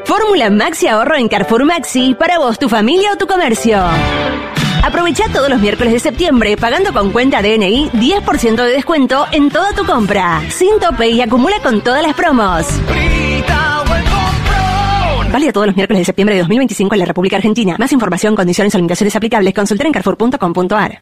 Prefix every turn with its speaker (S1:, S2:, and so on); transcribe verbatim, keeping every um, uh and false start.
S1: Fórmula Maxi Ahorro en Carrefour Maxi para vos, tu familia o tu comercio. Aprovecha todos los miércoles de septiembre pagando con cuenta D N I diez por ciento de descuento en toda tu compra. Sin tope y acumula con todas las promos. Válido todos los miércoles de septiembre de dos mil veinticinco en la República Argentina. Más información, condiciones o limitaciones aplicables, consultar en carrefour punto com punto a r.